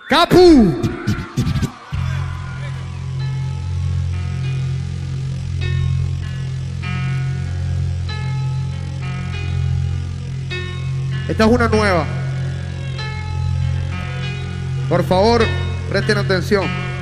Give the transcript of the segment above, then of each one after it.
Capu. Esta es una nueva. Por favor, presten atención.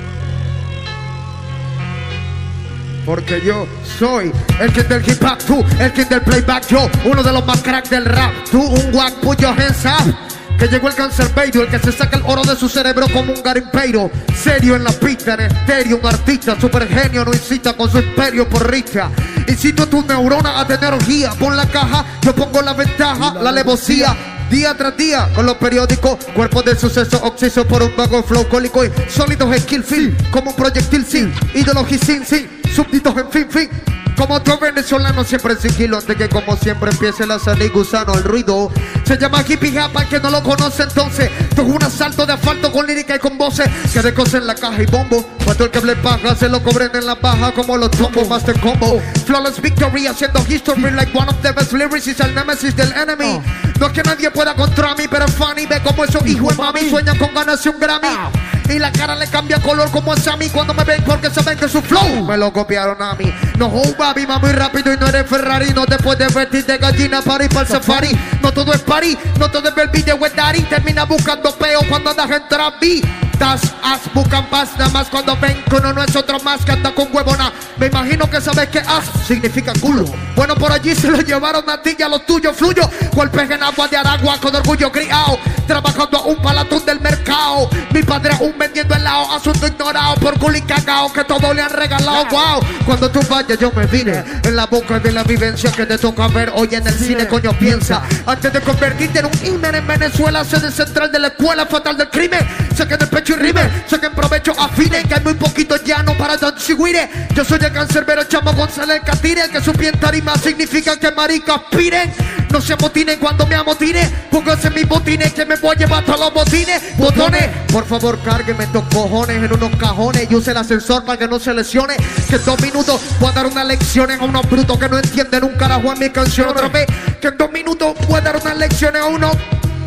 Porque yo soy el king del hip hop, tú, el king del playback, yo, uno de los más crack del rap. Tú, un guac, put your hands up. Que llegó el cancerbero, el que se saca el oro de su cerebro como un garimpeiro. Serio en la pista, en estéreo, un artista super genio, no incita con su imperio porrista. Incito a tus neuronas a tener orgía. Pon la caja, yo pongo la ventaja, la alevosía. Día tras día, con los periódicos, cuerpos de suceso, oxiso por un vago flow cólico y sólidos skill fin, como un proyectil sin, ideología sin, súbditos en fin. Como todo venezolano siempre en sigilo, antes que como siempre empiece la salir gusano el ruido. Se llama hippie hop, al que no lo conoce entonces. Todo un asalto de asfalto con lírica y con voces que decosen en la caja y bombo. Cuando el que hable paja se lo cobren en la baja como los tombos, master combo. Flawless victory haciendo history like one of the best lyrics is el nemesis del enemy. No es que nadie pueda contra mí, pero es funny. Ve como esos hijos de mami sueñan con ganarse un Grammy. Y la cara le cambia color como a Sammy cuando me ven porque saben que su flow me lo copiaron a mí. No baby, va muy rápido y no eres Ferrari. No te puedes vestir de gallina para ir para el safari. No todo es party, no todo es ver video with daddy. Termina buscando peo cuando andas en trapi. Buscan paz nada más cuando ven que uno no es otro más que anda con huevona. Me imagino que sabes que as significa culo. Bueno, por allí se lo llevaron a ti y a los tuyos fluyo. Cual pez en agua de Aragua con orgullo criado. Trabajando a un palatón del mercado. Mi padre aún vendiendo helado. Asunto ignorado por culo y cagao que todo le han regalado. Wow, cuando tú vayas yo me vine en la boca de la vivencia que te toca ver hoy en el cine. Coño, piensa antes de convertirte en un himen en Venezuela. Sede central de la escuela fatal del crimen. Sé que en el pecho y rime, sé que en provecho afinen. Que hay muy poquito llano para Tanchiguire. Yo soy el cancerbero Chamo González Catire. Que su pie en tarima significa que maricas piren. No se amotinen cuando me amotine. Pónganse mis botines que me voy a llevar todos los botines. Botones, por favor cárguenme estos cojones en unos cajones y use el ascensor para que no se lesione. Que en 2 minutos voy a dar una lección a unos brutos que no entienden un carajo en mi canción. Otra vez, que en 2 minutos voy a dar unas lecciones a unos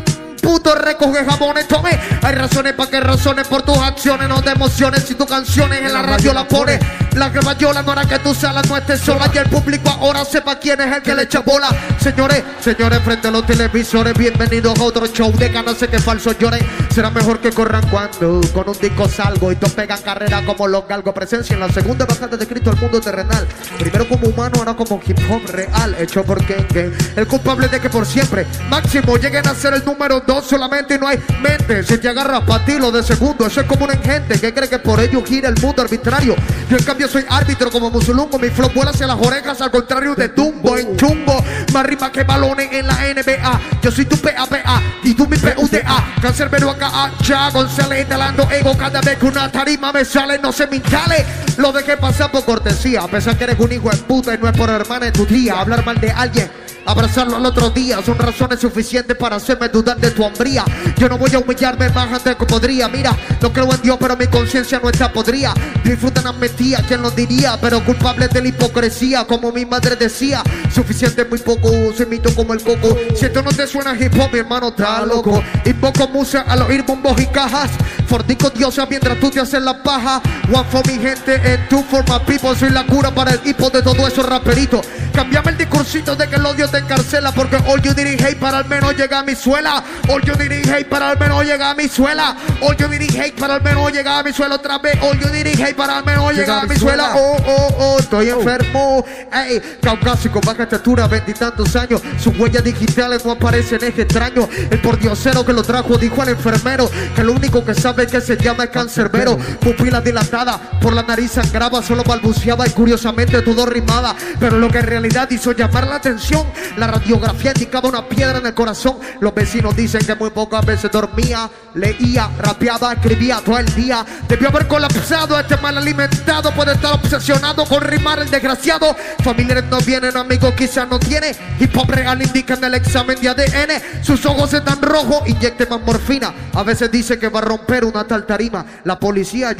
puto recoge jabones, tome. Hay razones para que razones por tus acciones. No te emociones si tus canciones en la radio la pones. La cremayola no hará que tu sala no esté sola. Y el público ahora sepa quién es el que le echa bola. Señores, frente a los televisores, bienvenidos a otro show de ganarse que falsos lloren. Será mejor que corran cuando con un disco salgo y todos pegan carrera como los galgos. Presencia en la segunda bajada de Cristo al mundo terrenal. Primero como humano, ahora como hip hop real. Hecho por Kengen, el culpable de que por siempre máximo lleguen a ser el número 2 solamente y no hay mente. Si te agarras pa' ti lo de segundo, eso es como un engente que cree que por ello gira el mundo arbitrario. Yo en cambio soy árbitro como Musulungo. Mi flow vuela hacia las orejas al contrario de Dumbo en chungo. Más rima que balones en la NBA. Yo soy tu PAPA y tú mi PUDA. Cancerbero acá, ya González instalando ego. Cada vez que una tarima me sale no se me instale. Lo dejé pasar por cortesía. A pesar que eres un hijo de puta y no es por hermana de tu tía. Hablar mal de alguien, abrazarlo al otro día, son razones suficientes para hacerme dudar de tu hombría. Yo no voy a humillarme más antes que podría. Mira, no creo en Dios, pero mi conciencia no está podrida. Disfrutan amnistía, ¿quién lo diría? Pero culpable de la hipocresía, como mi madre decía. Suficiente, muy poco, se imito como el coco. Si esto no te suena hip hop, mi hermano está loco. Invoco musa al oír bombos y cajas. Fornico diosa mientras tú te haces la paja. One for mi gente and two for my people. Soy la cura para el hipo de todo esos raperitos. Cambiame el discursito de que el odio te encarcela. Porque all you need hate para al menos llegar a mi suela. All you need hate para al menos llegar a mi suela. All you need hate para al menos llegar a mi suela otra vez. All you need hate para al menos llegar a mi suela. Oh, estoy enfermo. Ey, caucásico, baja estatura, 20 y tantos años. Sus huellas digitales no aparecen, es extraño. El pordiosero que lo trajo dijo al enfermero que lo único que sabe que se llama es cancerbero. Pupila dilatada, por la nariz sangraba, solo balbuceaba y curiosamente todo rimaba. Pero lo que en realidad hizo llamar la atención, la radiografía indicaba una piedra en el corazón. Los vecinos dicen que muy pocas veces dormía, leía, rapeaba, escribía todo el día. Debió haber colapsado, este mal alimentado puede estar obsesionado con rimar el desgraciado. Familiares no vienen, amigos quizás no tiene. Hip hop real indica en el examen de ADN. Sus ojos están rojos, inyecte más morfina. A veces dice que va a romper una tal tarima. La policía, yo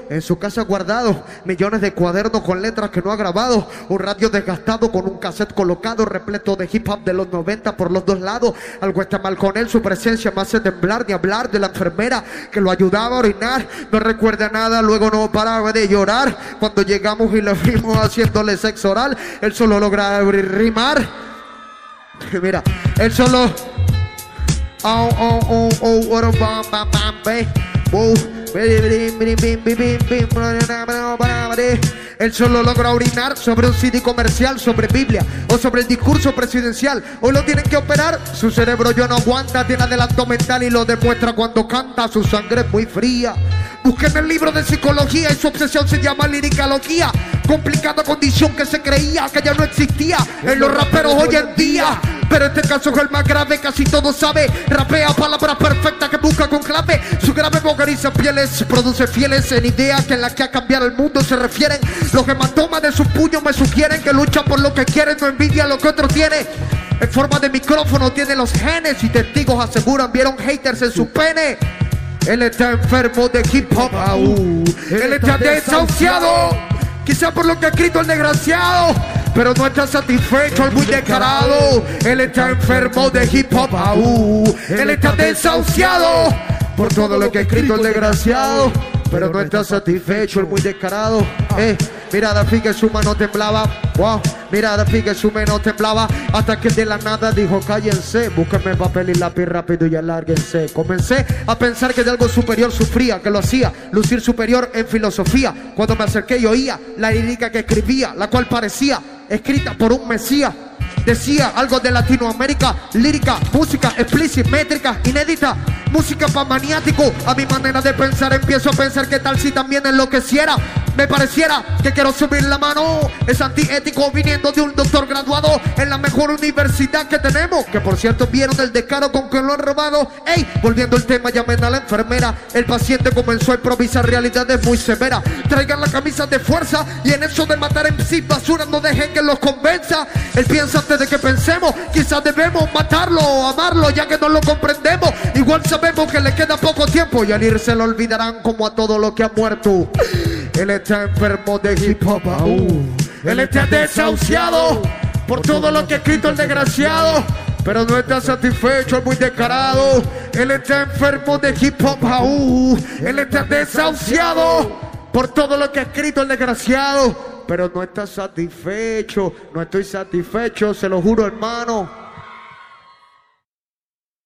en su casa guardado millones de cuadernos con letras que no ha grabado, un radio desgastado con un cassette colocado repleto de hip hop de los 90 por los dos lados. Algo está mal con él, su presencia me hace temblar, ni hablar de la enfermera que lo ayudaba a orinar. No recuerda nada, luego no paraba de llorar. Cuando llegamos y le vimos haciéndole sexo oral, él solo logra rimar. Mira, él solo... Oh, oh, oh, oh, what a bam, bam, bam, bam. Whoa. Él solo logra orinar sobre un CD comercial, sobre Biblia o sobre el discurso presidencial. Hoy lo tienen que operar, su cerebro ya no aguanta, tiene adelanto mental y lo demuestra cuando canta. Su sangre es muy fría. Busquen el libro de psicología y su obsesión se llama liricalogía. Complicada condición que se creía que ya no existía en los raperos hoy en día. Pero este caso es el más grave, casi todo sabe. Rapea palabras perfectas que busca con clave. Su grave vocaliza pieles, produce fieles en ideas que en las que a cambiar el mundo se refieren. Los hematomas de sus puños me sugieren que luchan por lo que quieren, no envidia lo que otro tiene. En forma de micrófono tiene los genes y testigos aseguran vieron haters en su pene. Él está enfermo de hip hop, él está desahuciado, quizá por lo que ha escrito el desgraciado, pero no está satisfecho, el muy descarado. Él está enfermo de hip hop, él está desahuciado por todo lo que ha escrito el desgraciado, pero no está satisfecho, el muy descarado. Mirada fija, su mano temblaba. Wow, mirada fija, su mano temblaba. Hasta que de la nada dijo, cállense, búsquenme papel y lápiz rápido y alárguense. Comencé a pensar que de algo superior sufría, que lo hacía lucir superior en filosofía. Cuando me acerqué y oía la lírica que escribía, la cual parecía escrita por un mesías. Decía algo de Latinoamérica, lírica, música explícita, métrica, inédita, música pa' maniático. A mi manera de pensar empiezo a pensar que tal si también enloqueciera. Me pareciera que quiero subir la mano. Es antiético viniendo de un doctor graduado en la mejor universidad que tenemos, que por cierto vieron el descaro con que lo han robado. Ey, volviendo al tema, llamen a la enfermera. El paciente comenzó a improvisar realidades muy severas. Traigan la camisa de fuerza y en eso de matar en sí basura no dejen que los convenza. Él piensa antes de que pensemos, quizás debemos matarlo o amarlo ya que no lo comprendemos. Igual sabemos que le queda poco tiempo y al irse lo olvidarán como a todo lo que ha muerto. Él está enfermo de hip hop, él está desahuciado por todo lo que ha escrito el desgraciado, pero no está satisfecho, es muy descarado. Él está enfermo de hip hop, él está desahuciado por todo lo que ha escrito el desgraciado, pero no está satisfecho. No estoy satisfecho, se lo juro, hermano.